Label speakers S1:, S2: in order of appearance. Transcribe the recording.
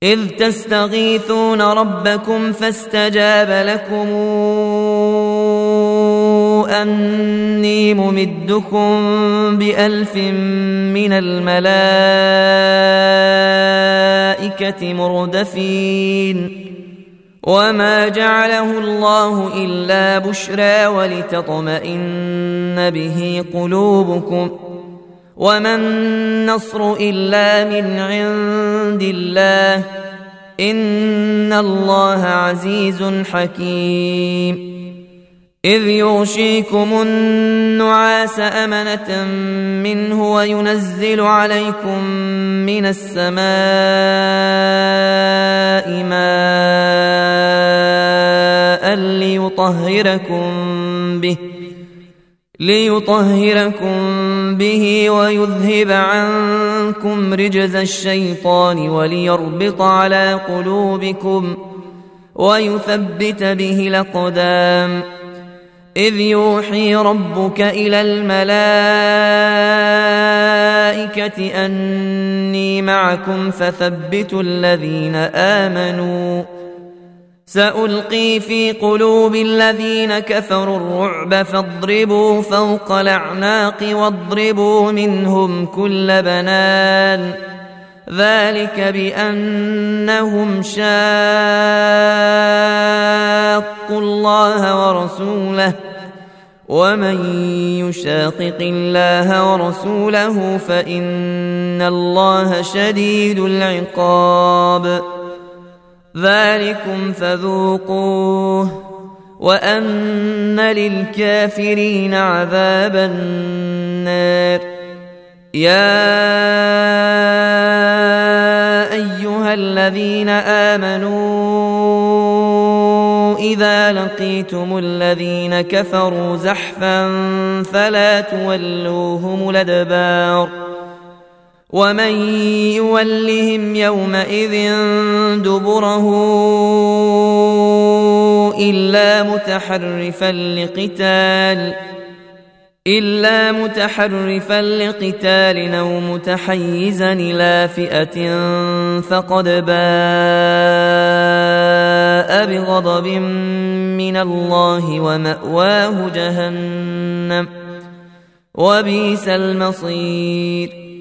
S1: إذ تستغيثون ربكم فاستجاب لكم أني ممدكم ب1000 من الملائكة مردفين وما جعله الله إلا بشرى ولتطمئن به قلوبكم وما النصر إلا من عند الله إن الله عزيز حكيم إذ يغشيكم النعاس أمنة منه وينزل عليكم من السماء ماء ليطهركم به ويذهب عنكم رجز الشيطان وليربط على قلوبكم ويثبت به الأقدام إذ يوحي ربك إلى الملائكة أني معكم فثبتوا الذين آمنوا سألقي في قلوب الذين كفروا الرعب فاضربوا فوق الأعناق واضربوا منهم كل بنان ذلك بأنهم شاقوا الله ورسوله ومن يشاقق الله ورسوله فإن الله شديد العقاب ذلكم فذوقوه وأن للكافرين عذاب النار يا أيها الذين آمنوا إذا لقيتم الذين كفروا زحفا فلا تولوهم الأدبار ومن يولهم يومئذ دبره إلا متحرفا لقتال أو متحيزا إلى فئة فقد باء بغضب من الله ومأواه جهنم وبئس المصير